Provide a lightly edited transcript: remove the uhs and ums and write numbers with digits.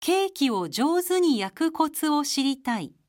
ケーキを上手に焼くコツを知りたい。